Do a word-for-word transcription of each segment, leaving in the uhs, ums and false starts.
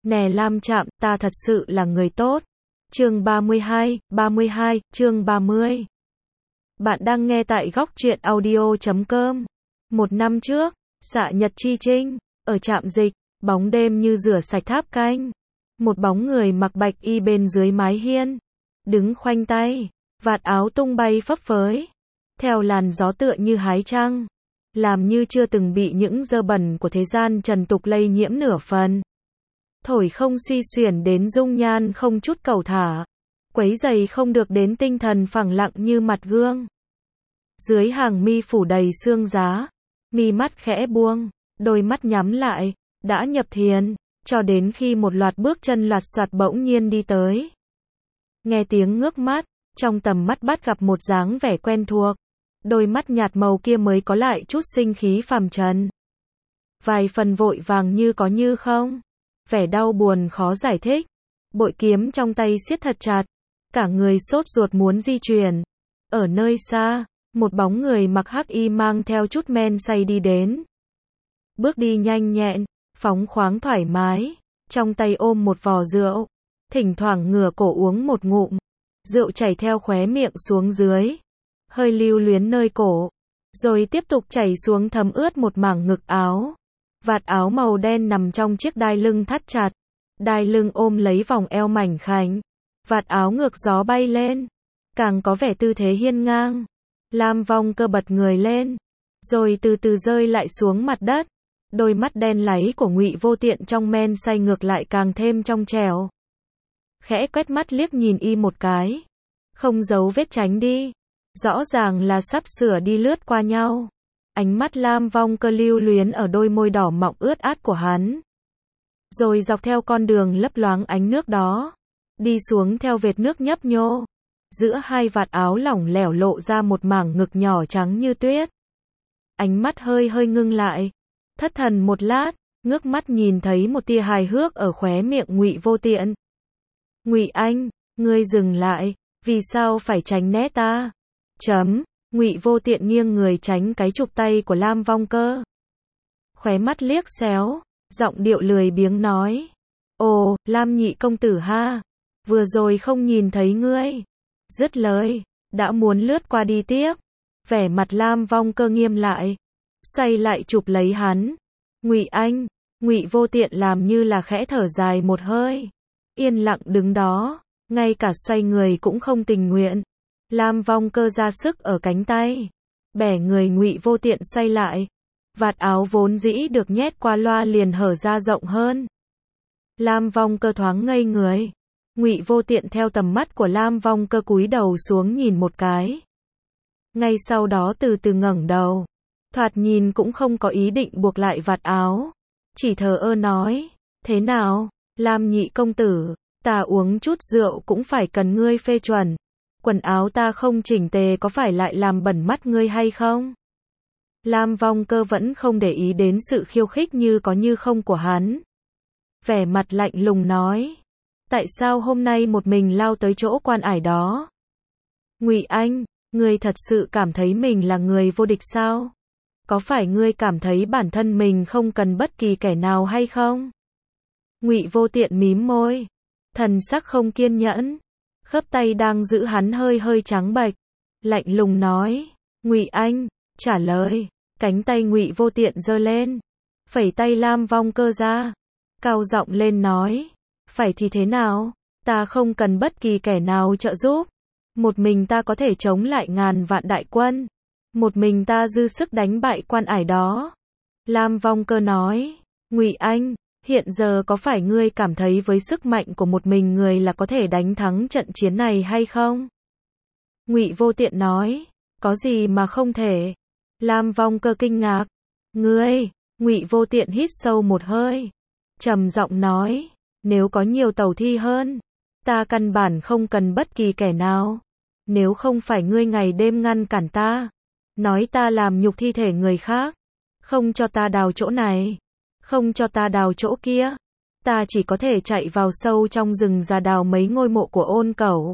Nè Lam Trạm, ta thật sự là người tốt. Chương ba mươi hai, ba mươi hai, chương ba mươi. Bạn đang nghe tại góc truyện audio chấm com. Một năm trước, xạ nhật chi trinh, ở trạm dịch, bóng đêm như rửa sạch tháp canh. Một bóng người mặc bạch y bên dưới mái hiên, đứng khoanh tay, vạt áo tung bay phấp phới, theo làn gió tựa như hái trăng, làm như chưa từng bị những dơ bẩn của thế gian trần tục lây nhiễm nửa phần. Thổi không suy xuyển đến dung nhan không chút cầu thả, quấy giày không được đến tinh thần phẳng lặng như mặt gương. Dưới hàng mi phủ đầy xương giá, mi mắt khẽ buông, đôi mắt nhắm lại, đã nhập thiền, cho đến khi một loạt bước chân loạt soạt bỗng nhiên đi tới. Nghe tiếng ngước mắt, trong tầm mắt bắt gặp một dáng vẻ quen thuộc, đôi mắt nhạt màu kia mới có lại chút sinh khí phàm trần. Vài phần vội vàng như có như không, vẻ đau buồn khó giải thích, bội kiếm trong tay siết thật chặt, cả người sốt ruột muốn di chuyển. Ở nơi xa, một bóng người mặc hắc y mang theo chút men say đi đến. Bước đi nhanh nhẹn, phóng khoáng thoải mái, trong tay ôm một vò rượu, thỉnh thoảng ngửa cổ uống một ngụm, rượu chảy theo khóe miệng xuống dưới, hơi lưu luyến nơi cổ, rồi tiếp tục chảy xuống thấm ướt một mảng ngực áo. Vạt áo màu đen nằm trong chiếc đai lưng thắt chặt, đai lưng ôm lấy vòng eo mảnh khảnh, vạt áo ngược gió bay lên, càng có vẻ tư thế hiên ngang. Lam Vong Cơ bật người lên, rồi từ từ rơi lại xuống mặt đất. Đôi mắt đen láy của Ngụy Vô Tiện trong men say ngược lại càng thêm trong trẻo. Khẽ quét mắt liếc nhìn y một cái, không giấu vết tránh đi, rõ ràng là sắp sửa đi lướt qua nhau. Ánh mắt Lam Vong Cơ lưu luyến ở đôi môi đỏ mọng ướt át của hắn. Rồi dọc theo con đường lấp loáng ánh nước đó, đi xuống theo vệt nước nhấp nhô. Giữa hai vạt áo lỏng lẻo lộ ra một mảng ngực nhỏ trắng như tuyết. Ánh mắt hơi hơi ngưng lại, thất thần một lát, ngước mắt nhìn thấy một tia hài hước ở khóe miệng Ngụy Vô Tiện. Ngụy anh, ngươi dừng lại, vì sao phải tránh né ta? Chấm. Ngụy Vô Tiện nghiêng người tránh cái chụp tay của Lam Vong Cơ. Khóe mắt liếc xéo, giọng điệu lười biếng nói. Ồ, Lam nhị công tử ha, vừa rồi không nhìn thấy ngươi. Dứt lời, đã muốn lướt qua đi tiếp. Vẻ mặt Lam Vong Cơ nghiêm lại, xoay lại chụp lấy hắn. Ngụy anh, Ngụy Vô Tiện làm như là khẽ thở dài một hơi, yên lặng đứng đó, ngay cả xoay người cũng không tình nguyện. Lam Vong Cơ ra sức ở cánh tay, bẻ người Ngụy Vô Tiện xoay lại, vạt áo vốn dĩ được nhét qua loa liền hở ra rộng hơn. Lam Vong Cơ thoáng ngây người, Ngụy Vô Tiện theo tầm mắt của Lam Vong Cơ cúi đầu xuống nhìn một cái, ngay sau đó từ từ ngẩng đầu, thoạt nhìn cũng không có ý định buộc lại vạt áo, chỉ thờ ơ nói, thế nào, Lam nhị công tử, ta uống chút rượu cũng phải cần ngươi phê chuẩn. Quần áo ta không chỉnh tề có phải lại làm bẩn mắt ngươi hay không? Lam Vong Cơ vẫn không để ý đến sự khiêu khích như có như không của hắn. Vẻ mặt lạnh lùng nói. Tại sao hôm nay một mình lao tới chỗ quan ải đó? Ngụy anh, ngươi thật sự cảm thấy mình là người vô địch sao? Có phải ngươi cảm thấy bản thân mình không cần bất kỳ kẻ nào hay không? Ngụy Vô Tiện mím môi, thần sắc không kiên nhẫn. Khớp tay đang giữ hắn hơi hơi trắng bệch, lạnh lùng nói, Ngụy anh, trả lời. Cánh tay Ngụy Vô Tiện giơ lên, phẩy tay Lam Vong Cơ ra, cao giọng lên nói, phải thì thế nào, ta không cần bất kỳ kẻ nào trợ giúp, một mình ta có thể chống lại ngàn vạn đại quân, một mình ta dư sức đánh bại quan ải đó. Lam Vong Cơ nói, Ngụy anh, hiện giờ có phải ngươi cảm thấy với sức mạnh của một mình người là có thể đánh thắng trận chiến này hay không? Ngụy Vô Tiện nói, có gì mà không thể? Lam Vong Cơ kinh ngạc, ngươi, Ngụy Vô Tiện hít sâu một hơi, trầm giọng nói, nếu có nhiều tẩu thi hơn, ta căn bản không cần bất kỳ kẻ nào. Nếu không phải ngươi ngày đêm ngăn cản ta, nói ta làm nhục thi thể người khác, không cho ta đào chỗ này, không cho ta đào chỗ kia, ta chỉ có thể chạy vào sâu trong rừng ra đào mấy ngôi mộ của ôn cẩu.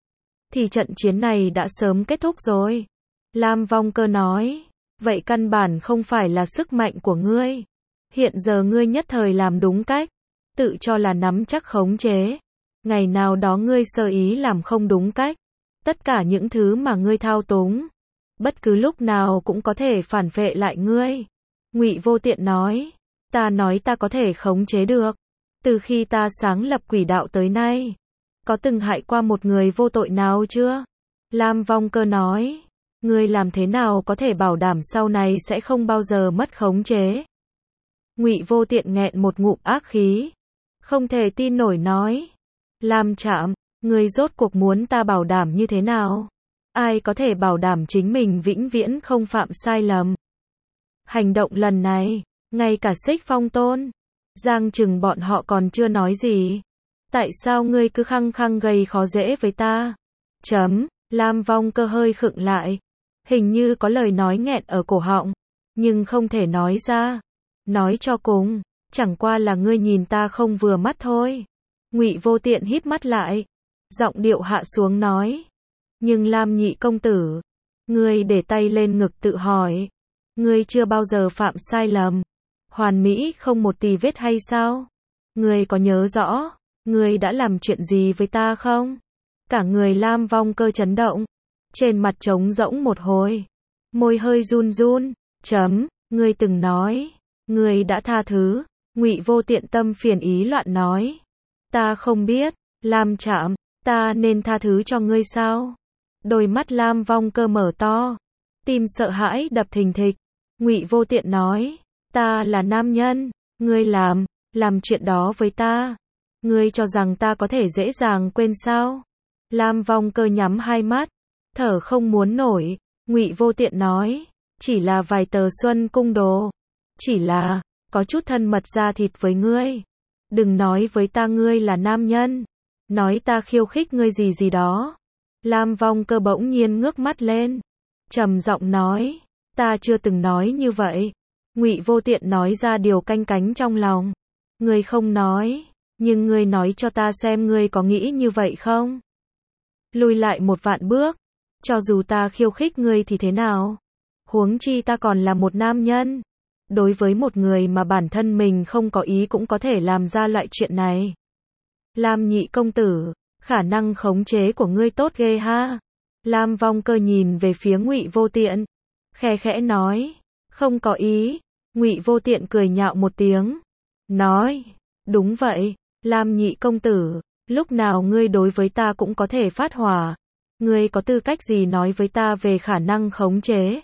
Thì trận chiến này đã sớm kết thúc rồi. Lam Vong Cơ nói, vậy căn bản không phải là sức mạnh của ngươi. Hiện giờ ngươi nhất thời làm đúng cách, tự cho là nắm chắc khống chế. Ngày nào đó ngươi sơ ý làm không đúng cách, tất cả những thứ mà ngươi thao túng, bất cứ lúc nào cũng có thể phản vệ lại ngươi. Ngụy Vô Tiện nói, ta nói ta có thể khống chế được. Từ khi ta sáng lập quỷ đạo tới nay, có từng hại qua một người vô tội nào chưa? Lam Vong Cơ nói, ngươi làm thế nào có thể bảo đảm sau này sẽ không bao giờ mất khống chế? Ngụy Vô Tiện nghẹn một ngụm ác khí, không thể tin nổi nói, Lam Trạm, ngươi rốt cuộc muốn ta bảo đảm như thế nào? Ai có thể bảo đảm chính mình vĩnh viễn không phạm sai lầm? Hành động lần này, ngay cả Xích Phong Tôn, Giang Trừng bọn họ còn chưa nói gì. Tại sao ngươi cứ khăng khăng gây khó dễ với ta? Chấm, Lam Vong Cơ hơi khựng lại. Hình như có lời nói nghẹn ở cổ họng, nhưng không thể nói ra. Nói cho cùng, chẳng qua là ngươi nhìn ta không vừa mắt thôi. Ngụy Vô Tiện híp mắt lại, giọng điệu hạ xuống nói. Nhưng Lam nhị công tử, ngươi để tay lên ngực tự hỏi, ngươi chưa bao giờ phạm sai lầm, hoàn mỹ không một tì vết hay sao? Ngươi có nhớ rõ, ngươi đã làm chuyện gì với ta không? Cả người Lam Vong Cơ chấn động, trên mặt trống rỗng một hồi, môi hơi run run, chấm, ngươi từng nói, ngươi đã tha thứ. Ngụy Vô Tiện tâm phiền ý loạn nói, ta không biết, Lam Trạm, ta nên tha thứ cho ngươi sao? Đôi mắt Lam Vong Cơ mở to, tim sợ hãi đập thình thịch. Ngụy Vô Tiện nói, ta là nam nhân, ngươi làm, làm chuyện đó với ta, ngươi cho rằng ta có thể dễ dàng quên sao? Lam Vong Cơ nhắm hai mắt, thở không muốn nổi. Ngụy Vô Tiện nói, chỉ là vài tờ Xuân Cung đồ, chỉ là có chút thân mật da thịt với ngươi. Đừng nói với ta ngươi là nam nhân, nói ta khiêu khích ngươi gì gì đó. Lam Vong Cơ bỗng nhiên ngước mắt lên, trầm giọng nói, ta chưa từng nói như vậy. Ngụy Vô Tiện nói ra điều canh cánh trong lòng. Ngươi không nói, nhưng ngươi nói cho ta xem ngươi có nghĩ như vậy không? Lùi lại một vạn bước, cho dù ta khiêu khích ngươi thì thế nào? Huống chi ta còn là một nam nhân. Đối với một người mà bản thân mình không có ý cũng có thể làm ra loại chuyện này. Lam nhị công tử, khả năng khống chế của ngươi tốt ghê ha. Lam Vong Cơ nhìn về phía Ngụy Vô Tiện, khe khẽ nói, không có ý. Ngụy Vô Tiện cười nhạo một tiếng, nói, đúng vậy, Lam nhị công tử, lúc nào ngươi đối với ta cũng có thể phát hỏa. Ngươi có tư cách gì nói với ta về khả năng khống chế?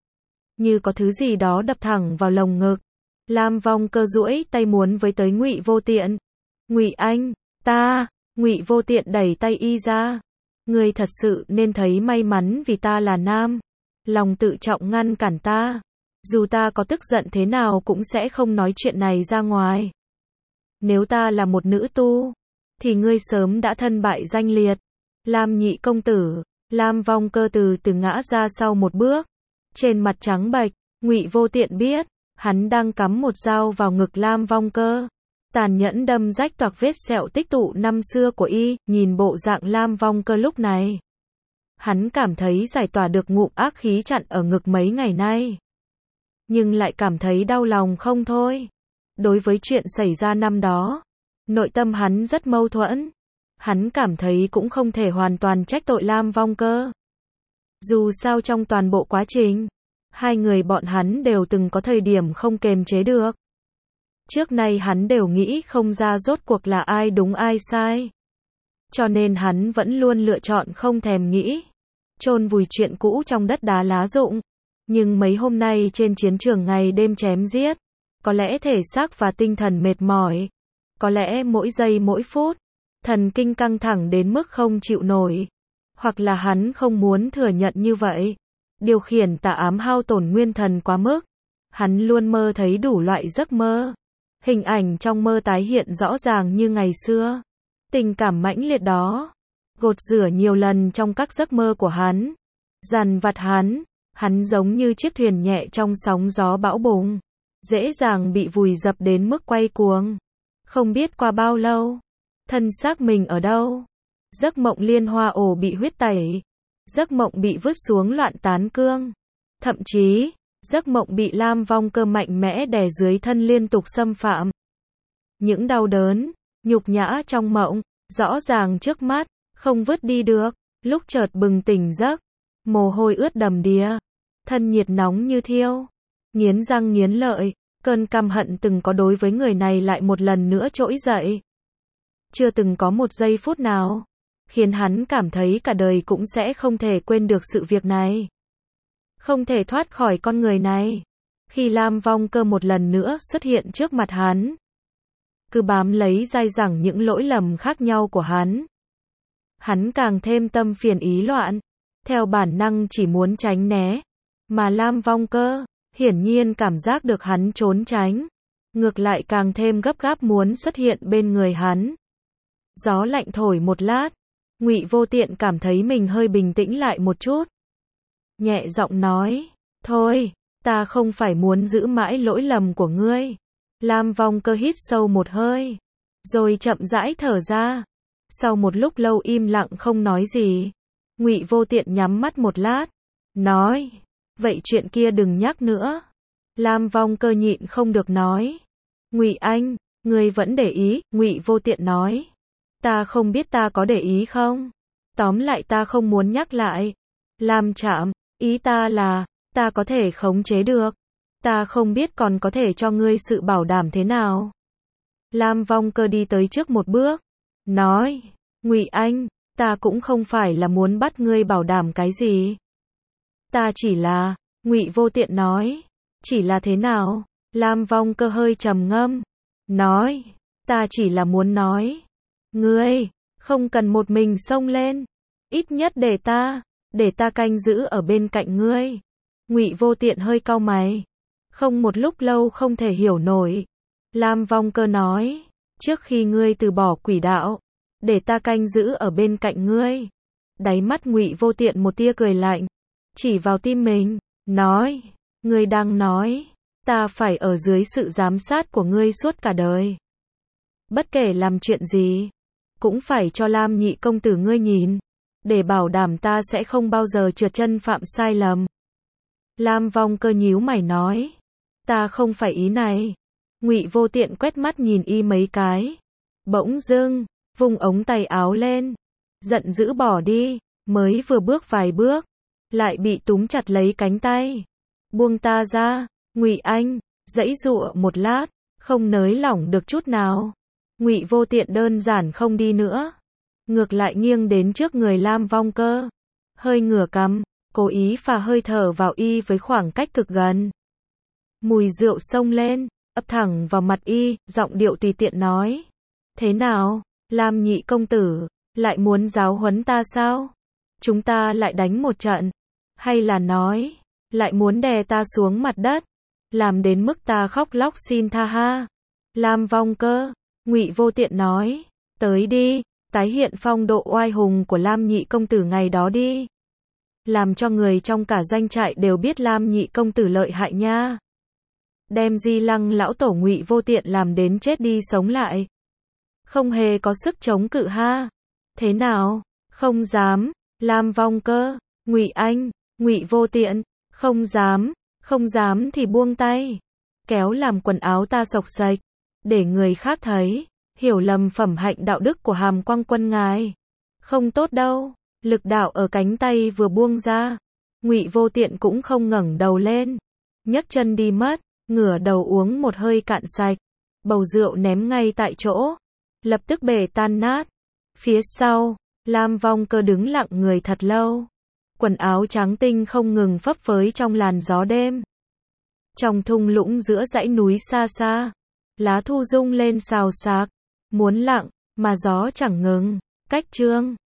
Như có thứ gì đó đập thẳng vào lồng ngực. Lam Vong Cơ duỗi tay muốn với tới Ngụy Vô Tiện. Ngụy anh, ta, Ngụy Vô Tiện đẩy tay y ra. Ngươi thật sự nên thấy may mắn vì ta là nam. Lòng tự trọng ngăn cản ta. Dù ta có tức giận thế nào cũng sẽ không nói chuyện này ra ngoài. Nếu ta là một nữ tu, thì ngươi sớm đã thân bại danh liệt. Lam nhị công tử, Lam Vong Cơ từ từ ngã ra sau một bước. Trên mặt trắng bệch, Ngụy Vô Tiện biết, hắn đang cắm một dao vào ngực Lam Vong Cơ. Tàn nhẫn đâm rách toạc vết sẹo tích tụ năm xưa của y, nhìn bộ dạng Lam Vong Cơ lúc này. Hắn cảm thấy giải tỏa được ngụm ác khí chặn ở ngực mấy ngày nay. Nhưng lại cảm thấy đau lòng không thôi. Đối với chuyện xảy ra năm đó, nội tâm hắn rất mâu thuẫn. Hắn cảm thấy cũng không thể hoàn toàn trách tội Lam Vong Cơ. Dù sao trong toàn bộ quá trình, hai người bọn hắn đều từng có thời điểm không kềm chế được. Trước nay hắn đều nghĩ không ra rốt cuộc là ai đúng ai sai. Cho nên hắn vẫn luôn lựa chọn không thèm nghĩ, chôn vùi chuyện cũ trong đất đá lá rụng. Nhưng mấy hôm nay trên chiến trường ngày đêm chém giết, có lẽ thể xác và tinh thần mệt mỏi, có lẽ mỗi giây mỗi phút, thần kinh căng thẳng đến mức không chịu nổi. Hoặc là hắn không muốn thừa nhận như vậy. Điều khiển tà ám hao tổn nguyên thần quá mức. Hắn luôn mơ thấy đủ loại giấc mơ. Hình ảnh trong mơ tái hiện rõ ràng như ngày xưa. Tình cảm mãnh liệt đó gột rửa nhiều lần trong các giấc mơ của hắn. Dằn vặt hắn, hắn giống như chiếc thuyền nhẹ trong sóng gió bão bùng, dễ dàng bị vùi dập đến mức quay cuồng. Không biết qua bao lâu, thân xác mình ở đâu? Giấc mộng liên hoa ổ bị huyết tẩy, giấc mộng bị vứt xuống loạn tán cương, thậm chí, giấc mộng bị Lam Vong Cơ mạnh mẽ đè dưới thân liên tục xâm phạm. những đau đớn, nhục nhã trong mộng, rõ ràng trước mắt, không vứt đi được, lúc chợt bừng tỉnh giấc, mồ hôi ướt đầm đìa, thân nhiệt nóng như thiêu, nghiến răng nghiến lợi, cơn căm hận từng có đối với người này lại một lần nữa trỗi dậy. Chưa từng có một giây phút nào, khiến hắn cảm thấy cả đời cũng sẽ không thể quên được sự việc này. Không thể thoát khỏi con người này. Khi Lam Vong Cơ một lần nữa xuất hiện trước mặt hắn, cứ bám lấy dai dẳng những lỗi lầm khác nhau của hắn. Hắn càng thêm tâm phiền ý loạn, theo bản năng chỉ muốn tránh né, mà Lam Vong Cơ, hiển nhiên cảm giác được hắn trốn tránh, ngược lại càng thêm gấp gáp muốn xuất hiện bên người hắn. Gió lạnh thổi một lát, Ngụy Vô Tiện cảm thấy mình hơi bình tĩnh lại một chút. Nhẹ giọng nói, thôi, ta không phải muốn giữ mãi lỗi lầm của ngươi. Lam Vong Cơ hít sâu một hơi, rồi chậm rãi thở ra. Sau một lúc lâu im lặng không nói gì, Ngụy Vô Tiện nhắm mắt một lát, nói, vậy chuyện kia đừng nhắc nữa. Lam Vong Cơ nhịn không được nói, Ngụy anh, ngươi vẫn để ý. Ngụy Vô Tiện nói, ta không biết ta có để ý không. Tóm lại ta không muốn nhắc lại. Lam Trạm, ý ta là, ta có thể khống chế được. Ta không biết còn có thể cho ngươi sự bảo đảm thế nào. Lam Vong Cơ đi tới trước một bước, nói, Ngụy anh, ta cũng không phải là muốn bắt ngươi bảo đảm cái gì. Ta chỉ là, Ngụy Vô Tiện nói, chỉ là thế nào? Lam Vong Cơ hơi trầm ngâm, nói, ta chỉ là muốn nói, ngươi, không cần một mình xông lên, ít nhất để ta, để ta canh giữ ở bên cạnh ngươi. Ngụy Vô Tiện hơi cau mày, không một lúc lâu không thể hiểu nổi. Lam Vong Cơ nói, trước khi ngươi từ bỏ quỷ đạo, để ta canh giữ ở bên cạnh ngươi. Đáy mắt Ngụy Vô Tiện một tia cười lạnh, chỉ vào tim mình, nói, ngươi đang nói, ta phải ở dưới sự giám sát của ngươi suốt cả đời. Bất kể làm chuyện gì, cũng phải cho Lam nhị công tử ngươi nhìn, để bảo đảm ta sẽ không bao giờ trượt chân phạm sai lầm. Lam Vong Cơ nhíu mày nói, ta không phải ý này. Ngụy Vô Tiện quét mắt nhìn y mấy cái, bỗng dưng, vung ống tay áo lên, giận dữ bỏ đi, mới vừa bước vài bước, lại bị túm chặt lấy cánh tay. Buông ta ra, Ngụy anh, giãy giụa một lát, không nới lỏng được chút nào. Ngụy Vô Tiện đơn giản không đi nữa, ngược lại nghiêng đến trước người Lam Vong Cơ, hơi ngửa cằm, cố ý phả hơi thở vào y với khoảng cách cực gần. Mùi rượu xông lên, ập thẳng vào mặt y, giọng điệu tùy tiện nói, thế nào, Lam nhị công tử, lại muốn giáo huấn ta sao? Chúng ta lại đánh một trận, hay là nói, lại muốn đè ta xuống mặt đất, làm đến mức ta khóc lóc xin tha ha? Lam Vong Cơ, Ngụy Vô Tiện nói, tới đi, tái hiện phong độ oai hùng của Lam nhị công tử ngày đó đi. Làm cho người trong cả doanh trại đều biết Lam nhị công tử lợi hại nha. Đem Di Lăng lão tổ Ngụy Vô Tiện làm đến chết đi sống lại, không hề có sức chống cự ha. Thế nào? Không dám. Lam Vong Cơ, Ngụy anh, Ngụy Vô Tiện, không dám, không dám thì buông tay. Kéo làm quần áo ta xộc xệch, để người khác thấy, hiểu lầm phẩm hạnh đạo đức của Hàm Quang Quân ngài. Không tốt đâu. Lực đạo ở cánh tay vừa buông ra, Ngụy Vô Tiện cũng không ngẩng đầu lên, nhấc chân đi mất, ngửa đầu uống một hơi cạn sạch, bầu rượu ném ngay tại chỗ, lập tức bể tan nát. Phía sau, Lam Vong Cơ đứng lặng người thật lâu, quần áo trắng tinh không ngừng phấp phới trong làn gió đêm. Trong thung lũng giữa dãy núi xa xa, lá thu rung lên xào xạc, muốn lặng, mà gió chẳng ngừng. Cách chương